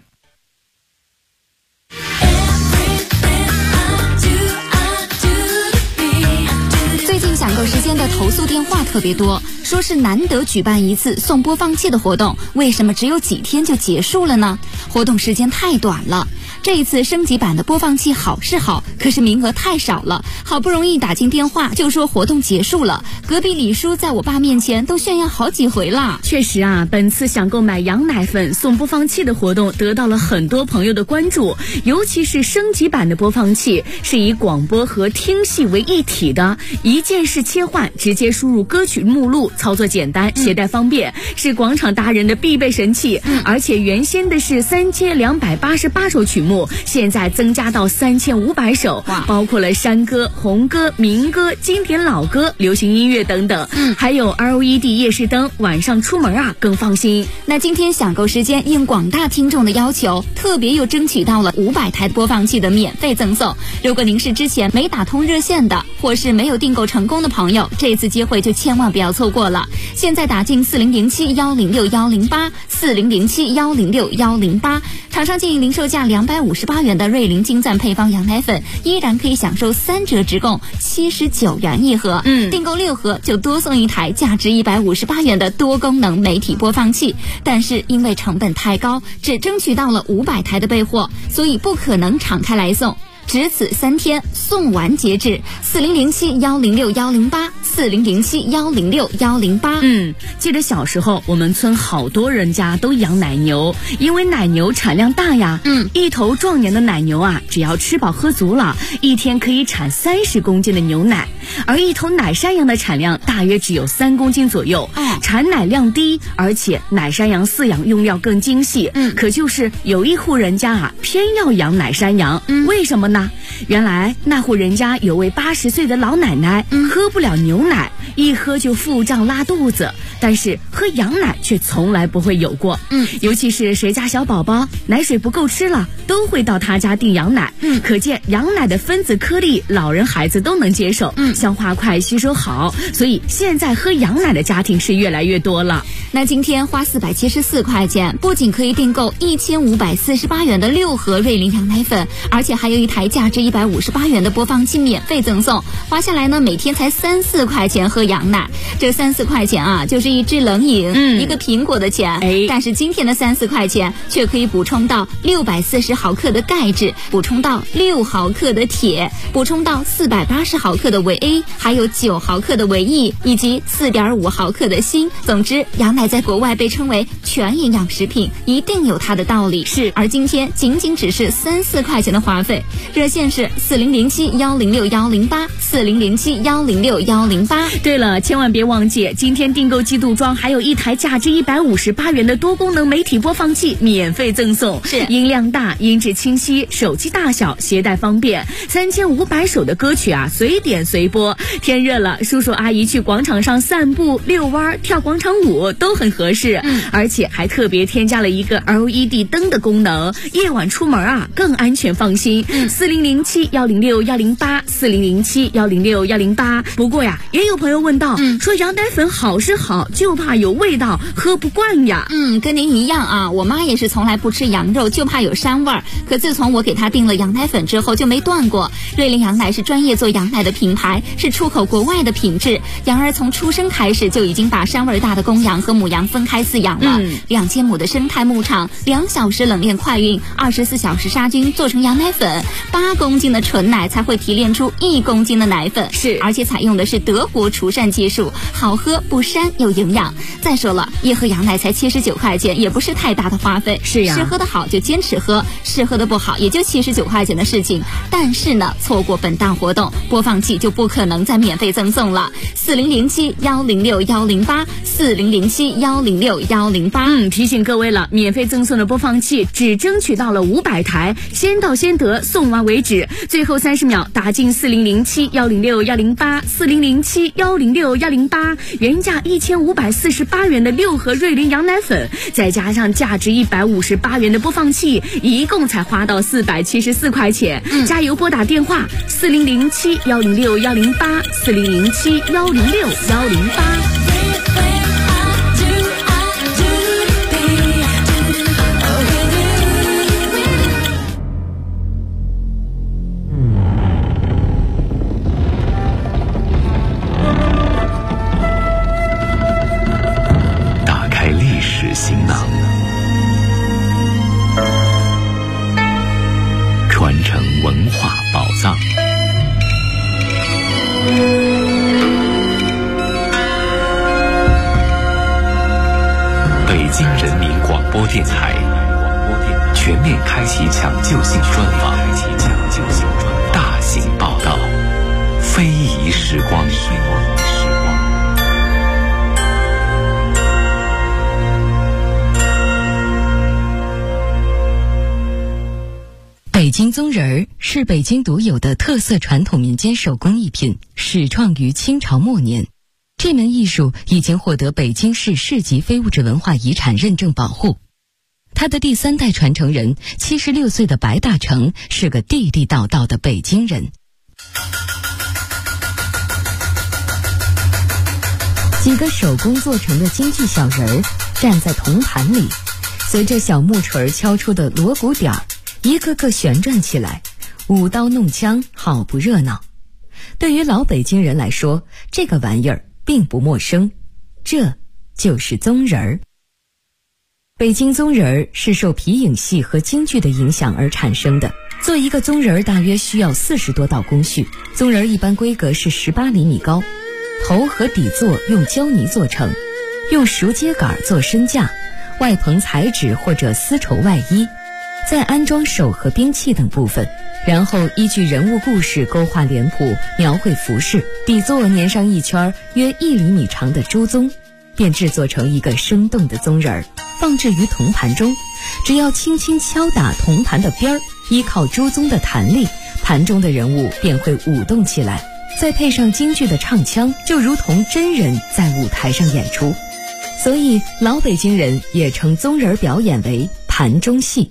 最近享购时间的投诉电话特别多，说是难得举办一次送播放器的活动，为什么只有几天就结束了呢？活动时间太短了。这一次升级版的播放器好是好，可是名额太少了，好不容易打进电话就说活动结束了，隔壁李叔在我爸面前都炫耀好几回了。 确实啊，本次想购买羊奶粉送播放器的活动得到了很多朋友的关注，尤其是升级版的播放器是以广播和听系为一体的，一键式切换，直接输入歌曲目录，操作简单，携带方便，是广场达人的必备神器。而且原先的是3288首曲目，现在增加到3500首，包括了山歌、红歌、民歌、经典老歌、流行音乐等等，还有 LED 夜视灯，晚上出门啊更放心。 那今天享购时间应广大听众的要求，特别又争取到了500台播放器的免费赠送。如果您是之前没打通热线的，或是没有订购成功的朋友，这次机会就千万不要错过了。现在打进4007106108 4007106108，厂商建议零售价258元的瑞麟金钻配方羊奶粉依然可以享受3折直供79元一盒，订购6盒就多送一台价值158元的多功能媒体播放器。但是因为成本太高，只争取到了500台的备货，所以不可能敞开来送，只此3天，送完截止。4007106108 4007106108。 记得小时候我们村好多人家都养奶牛，因为奶牛产量大呀。一头壮年的奶牛啊，只要吃饱喝足了，一天可以产30公斤的牛奶。而一头奶山羊的产量大约只有3公斤左右，产奶量低，而且奶山羊饲养用料更精细。可就是有一户人家啊，偏要养奶山羊，为什么呢？原来那户人家有位80岁的老奶奶，喝不了牛奶，一喝就腹胀拉肚子，但是喝羊奶却从来不会有过。尤其是谁家小宝宝奶水不够吃了，都会到他家订羊奶。可见羊奶的分子颗粒老人孩子都能接受，消化快，吸收好，所以现在喝羊奶的家庭是越来越多了。 那今天花474块钱，不仅可以订购1548元的6盒瑞麟羊奶粉，而且还有一台价值158元的播放器免费赠送。花下来呢，每天才3-4块钱喝羊奶，这3-4块钱啊，就是一支冷饮，一个苹果的钱。但是今天的3-4块钱却可以补充到640毫克的钙质，补充到6毫克的铁，补充到480毫克的维 A， 还有9毫克的维 E， 以及4.5毫克的锌。总之，羊奶在国外被称为全营养食品，一定有它的道理。 是， 而今天仅仅只是3-4块钱的花费。热线是4007106108 4007106108。 对了，千万别忘记，今天订购季度装还有一台价值158元的多功能媒体播放器免费赠送。 是， 音量大，音质清晰，手机大小，携带方便，3500首的歌曲啊，随点随播。天热了，叔叔阿姨去广场上散步、遛弯、跳广场舞都很合适。而且还特别添加了一个 LED 灯的功能，夜晚出门啊更安全放心。4007106108 4007106108。不过呀，也有朋友问到，说羊奶粉好是好，就怕有味道，喝不惯呀。 跟您一样啊，我妈也是从来不吃羊肉，就怕有膻味儿。可自从我给她订了羊奶粉之后，就没断过。瑞麟羊奶是专业做羊奶的品牌，是出口国外的品质。羊儿从出生开始就已经把膻味大的公羊和母羊分开饲养了。2000亩的生态牧场，2小时冷链快运，24小时杀菌，做成羊奶粉，8公斤的纯奶才会提炼出1公斤的奶粉。 是， 而且采用的是德国除膻技术，好喝不膻又营养。再说了，一盒羊奶才79块钱，也不是太大的花费。 是呀， 是喝得好就坚持喝，是喝得不好也就79块钱的事情。但是呢，错过本档活动，播放器就不可能再免费赠送了。4007-106-108，4007-106-108。 提醒各位了，免费赠送的播放器只争取到了500台，先到先得，送完为止。最后30秒打进4007-106-108，4007-106-108，原价1548元的6盒瑞麟羊奶粉，再加上价值158元的播放器，一共才花到474块钱。加油拨打电话4007-106-108，4007-106-108。 行囊，传承文化宝藏。北京人民广播电台全面开启抢救性专访，大型报道，非遗时光。 北京棕人儿是北京独有的特色传统民间手工艺品，始创于清朝末年。这门艺术已经获得北京市市级非物质文化遗产认证保护。他的第3代传承人76岁的白大成是个地地道道的北京人。几个手工做成的京剧小人儿站在铜盘里，随着小木锤敲出的锣鼓点儿，一个个旋转起来，舞刀弄枪，好不热闹。对于老北京人来说，这个玩意儿并不陌生，这就是棕人儿。北京棕人儿是受皮影戏和京剧的影响而产生的。做一个棕人儿大约需要40多道工序，棕人儿一般规格是18厘米高，头和底座用胶泥做成，用熟秸秆做身架，外棚彩纸或者丝绸外衣，再安装手和兵器等部分，然后依据人物故事勾画脸谱，描绘服饰，底座粘上一圈约1厘米长的猪鬃，便制作成一个生动的棕人儿，放置于铜盘中。只要轻轻敲打铜盘的边儿，依靠猪鬃的弹力，盘中的人物便会舞动起来，再配上京剧的唱腔，就如同真人在舞台上演出。所以老北京人也称棕人表演为盘中戏。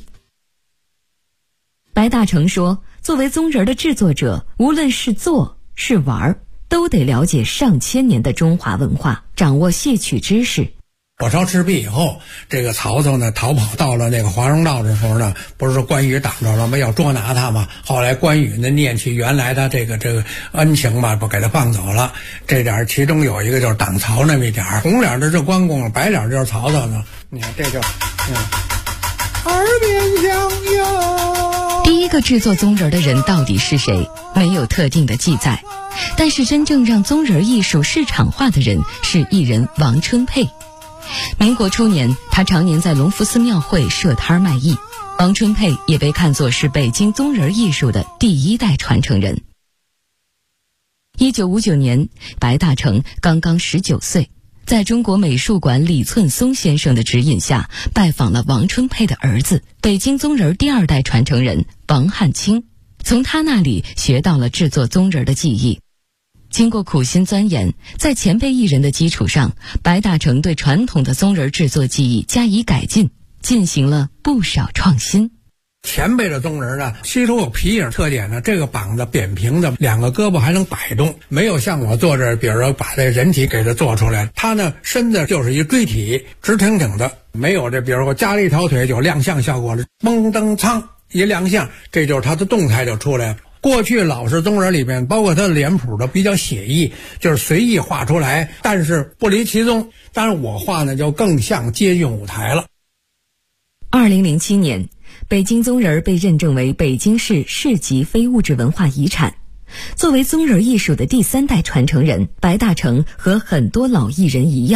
白大成说，作为棕人的制作者，无论是做是玩，都得了解上千年的中华文化，掌握戏曲知识。 火烧赤壁以后，这个曹操呢逃跑到了那个华容道的时候呢，不是关羽挡着了吗？要捉拿他嘛。后来关羽呢念起原来的这个恩情吧，不给他放走了。这点其中有一个就是挡曹那么一点，红脸的是关公，白脸就是曹操呢。你看这就耳边响哟。 第一个制作棕人的人到底是谁？没有特定的记载。但是真正让棕人艺术市场化的人是艺人王春佩。民国初年，他常年在隆福寺庙会设摊卖艺。王春佩也被看作是北京棕人艺术的第1代传承人。1959年，白大成刚刚19岁，在中国美术馆李寸松先生的指引下，拜访了王春佩的儿子，北京棕人第2代传承人王汉卿，从他那里学到了制作棕人的技艺。经过苦心钻研，在前辈艺人的基础上，白大成对传统的棕人制作技艺加以改进，进行了不少创新。 前辈的棕人呢，吸收有皮影特点呢，这个膀子扁平的，2个胳膊还能摆动，没有像我做这，比如说把这人体给它做出来，他呢身子就是一锥体，直挺挺的，没有这，比如说加了一条腿就亮相效果了，嘣噔苍一亮相，这就是他的动态就出来了。过去老式棕人里面，包括他的脸谱的比较写意，就是随意画出来，但是不离其宗。当然我画呢就更像接近舞台了。 2007年，北京棕人被认证为北京市市级非物质文化遗产。作为棕人艺术的第3代传承人，白大成和很多老艺人一样，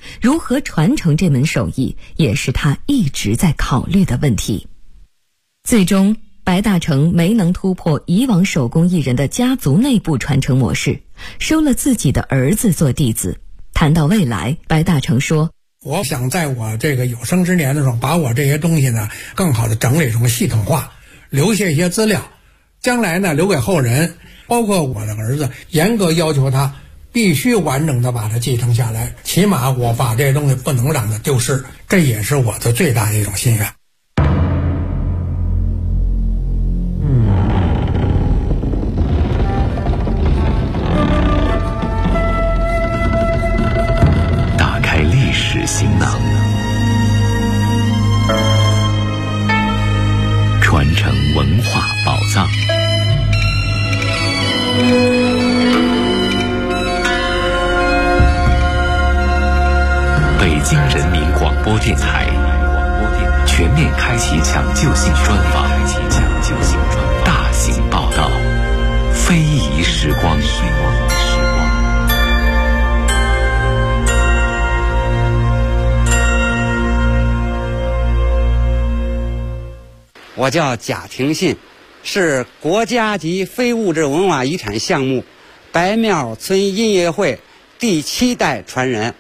如何传承这门手艺，也是他一直在考虑的问题。最终，白大成没能突破以往手工艺人的家族内部传承模式，收了自己的儿子做弟子。谈到未来，白大成说， 我想在我这个有生之年的时候，把我这些东西呢更好的整理成系统化，留下一些资料，将来呢留给后人，包括我的儿子，严格要求他必须完整的把它继承下来，起码我把这些东西不能让它丢失，这也是我的最大的一种心愿。 打开历史行囊，传承文化宝藏。北京人民广播电台全面开启抢救性专访，大型报道，非遗时光。 我叫贾廷信，是国家级非物质文化遗产项目白庙村音乐会第7代传人。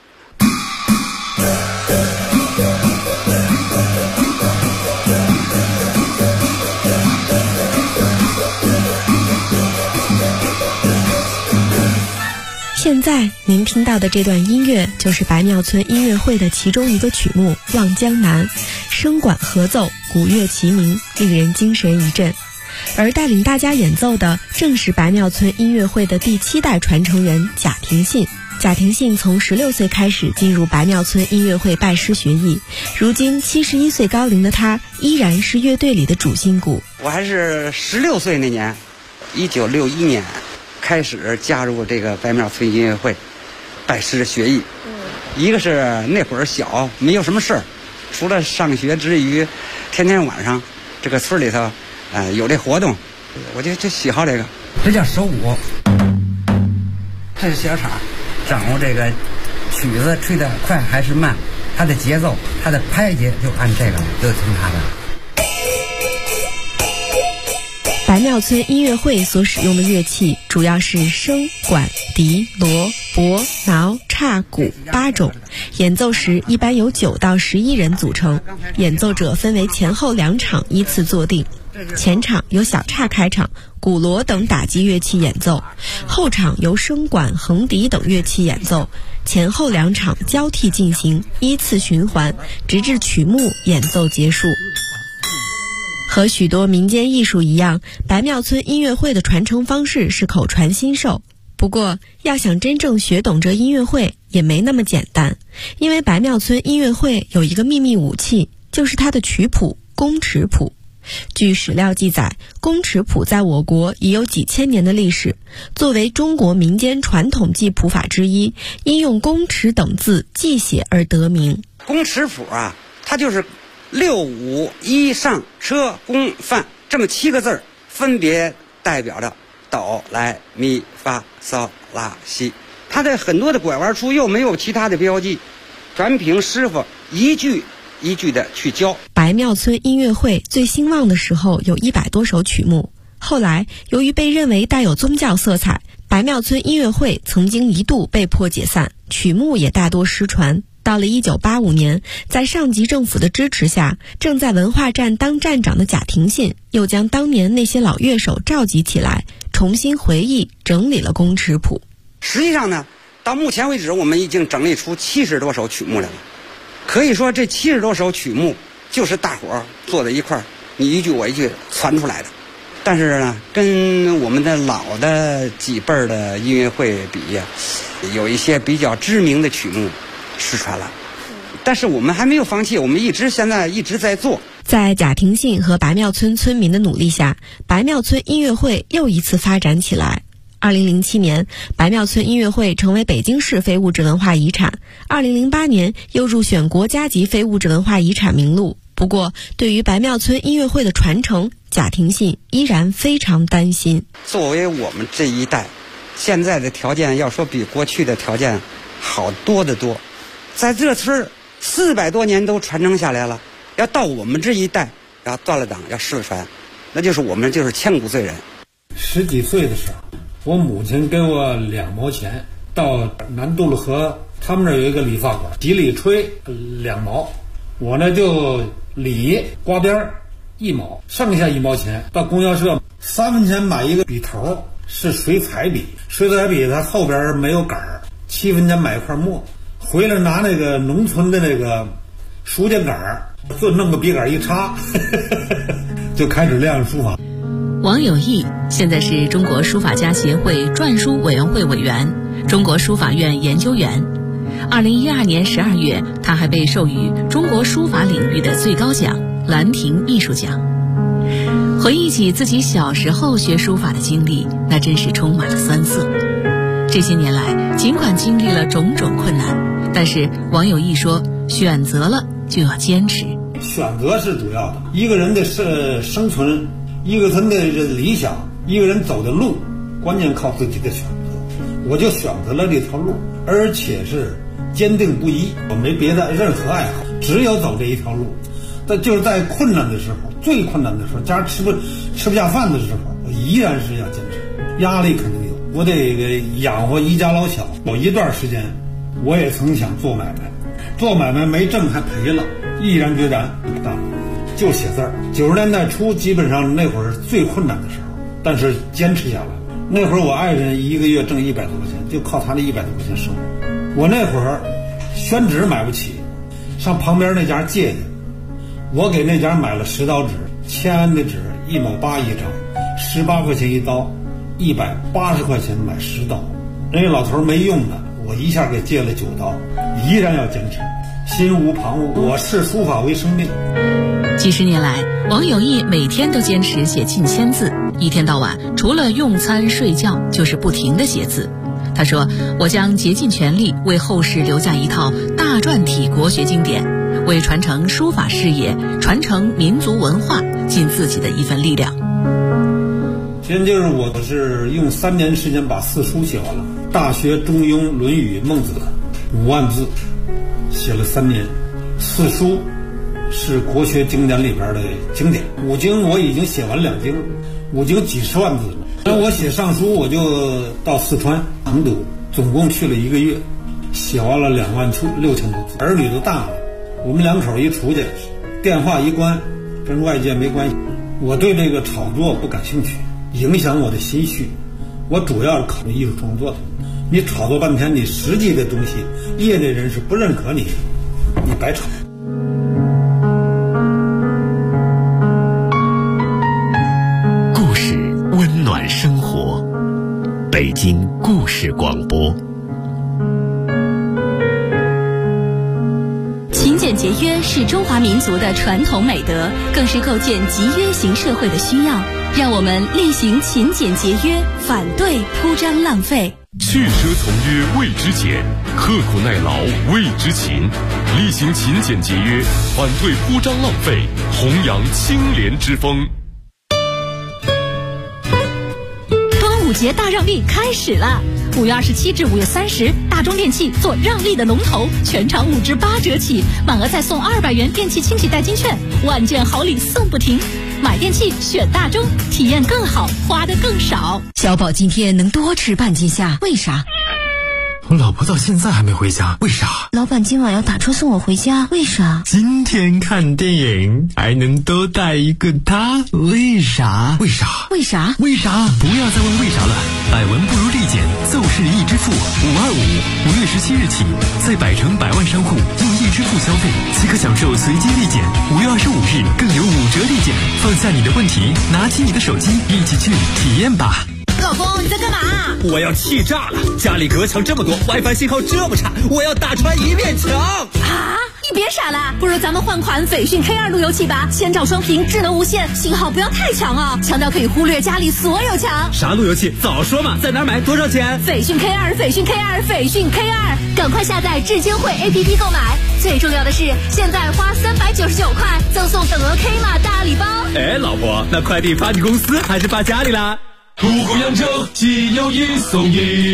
现在您听到的这段音乐就是白庙村音乐会的其中一个曲目《望江南》，声管合奏，鼓乐齐鸣，令人精神一振。而带领大家演奏的正是白庙村音乐会的第7代传承人贾廷信。贾廷信从16岁开始进入白庙村音乐会拜师学艺，如今71岁高龄的他依然是乐队里的主心骨。 我还是16岁那年，1961年开始加入这个白庙村音乐会拜师学艺。一个是那会儿小，没有什么事儿，除了上学之余，天天晚上这个村里头有这活动，我就喜好这个。这叫手鼓，这是小叉，掌握这个曲子吹得快还是慢，它的节奏，它的拍节就按这个，就听它的。 白庙村音乐会所使用的乐器主要是笙、管、笛、锣、钹、挠、叉、鼓8种，演奏时一般由9到11人组成，演奏者分为前后2场依次坐定。前场由小叉开场，鼓锣等打击乐器演奏，后场由笙管、横笛等乐器演奏，前后2场交替进行，依次循环，直至曲目演奏结束。和许多民间艺术一样，白庙村音乐会的传承方式是口传心授。不过，要想真正学懂这音乐会也没那么简单，因为白庙村音乐会有一个秘密武器，就是它的曲谱——宫尺谱。据史料记载，宫尺谱在我国已有几千年的历史，作为中国民间传统记谱法之一，因用宫尺等字记写而得名。 宫尺谱啊，它就是6、5、1上车宫范这么7个字，分别代表着哆来咪发嗦拉西。它的很多的拐弯处又没有其他的标记，全凭师傅一句一句的去教。 白庙村音乐会最兴旺的时候有100多首曲目，后来由于被认为带有宗教色彩，白庙村音乐会曾经一度被迫解散，曲目也大多失传。到了1985年，在上级政府的支持下，正在文化站当站长的贾廷信又将当年那些老乐手召集起来，重新回忆整理了宫尺谱。 实际上呢，到目前为止我们已经整理出70多首曲目来了。可以说这70多首曲目就是大伙儿坐在一块儿，你一句我一句传出来的。但是呢，跟我们的老的几辈儿的音乐会比呀，有一些比较知名的曲目失传了，但是我们还没有放弃，我们现在一直在做。 在贾廷信和白庙村村民的努力下，白庙村音乐会又一次发展起来。2007年，白庙村音乐会成为北京市非物质文化遗产，2008年又入选国家级非物质文化遗产名录。不过，对于白庙村音乐会的传承，贾廷信依然非常担心。 作为我们这一代，现在的条件要说比过去的条件好多得多， 在这村400多年都传承下来了，要到我们这一代要断了档要世传，那就是我们就是千古罪人。 10几岁的时候，我母亲给我2毛钱，到南渡了河，他们那儿有一个理发馆，洗理吹2毛，我呢就理刮边1毛，剩下1毛钱到供销社3分钱买一个笔头，是水彩笔，水彩笔它后边没有杆儿，7分钱买一块墨，回来拿那个农村的那个书架杆儿，就弄个笔杆一插就开始练书法。 王有义现在是中国书法家协会篆书委员会委员、中国书法院研究员。2012年12月，他还被授予中国书法领域的最高奖兰亭艺术奖。回忆起自己小时候学书法的经历，那真是充满了酸涩。这些年来，尽管经历了种种困难，但是王有义说，选择了就要坚持。 选择是主要的，一个人的生存，一个人的理想，一个人走的路，关键靠自己的选择。我就选择了这条路，而且是坚定不移，我没别的任何爱好，只有走这一条路。但就是在困难的时候，最困难的时候，家吃不下饭的时候，我依然是要坚持。压力肯定有，我得养活一家老小。有一段时间，我也曾想做买卖，做买卖没挣还赔了，毅然决然就写字儿。90年代初，基本上那会儿最困难的时候，但是坚持下来。那会儿我爱人1个月挣100多块钱，就靠他那100多块钱生活。我那会儿宣纸买不起，上旁边那家借去，我给那家买了10刀纸，签安的纸1毛8一张，18块钱一刀，180块钱买10刀。人家老头没用的，我一下给借了9刀，依然要坚持，心无旁骛。我视书法为生命。 几十年来，王有义每天都坚持写近1000字，一天到晚除了用餐睡觉就是不停地写字。他说，我将竭尽全力为后世留下一套大篆体国学经典，为传承书法事业、传承民族文化尽自己的一份力量。 现在就是我是用3年时间把4书写完了，《大学》《中庸》《论语》《孟子》5万字，写了3年。4书是国学经典里边的经典，5经我已经写完2经，5经几十万字了。那我写上书，我就到四川成都，总共去了1个月，写完了26000多字。儿女都大了，我们2口一出去，电话一关，跟外界没关系。我对这个炒作不感兴趣，影响我的心绪。我主要是考虑艺术创作的。你炒作半天，你实际的东西，业内人士不认可你，你白炒。 故事温暖生活，北京故事广播。 勤俭节约是中华民族的传统美德，更是构建集约型社会的需要。让我们厉行勤俭节约，反对铺张浪费。 去奢从约谓之俭，刻苦耐劳谓之勤。厉行勤俭节约，反对铺张浪费，弘扬清廉之风。 端午节大让利开始了！5月27至5月30，大中电器做让利的龙头，全场5至8折起，满额再送200元电器清洗代金券，万件好礼送不停。买电器选大中，体验更好，花得更少。 小宝今天能多吃半斤虾，为啥？ 我老婆到现在还没回家，为啥？ 老板今晚要打车送我回家，为啥？ 今天看电影还能多带一个他，为啥？为啥？ 为啥？ 为啥？ 不要再问为啥了，百闻不如立减，奏事易支付525，5月17日起，在百城百万商户用易支付消费，即可享受随机立减，5月25日更有5折立减。放下你的问题，拿起你的手机，一起去体验吧。 老公，你在干嘛？ 我要气炸了！家里隔墙这么多 ，WiFi 信号这么差，我要打穿一面墙！ 啊！你别傻了，不如咱们换款斐讯 K2 路由器吧，千兆双屏，智能无线，信号不要太强啊，强到可以忽略家里所有墙。 啥路由器？早说嘛！在哪儿买？多少钱？ 斐讯 K2， 斐讯 K2， 斐讯 K2， 赶快下载智监会 APP 购买。最重要的是，现在花399块，赠送等额 K 码大礼包。 哎，老婆，那快递发你公司还是发家里啦？ 屠狗扬州，既有一送一。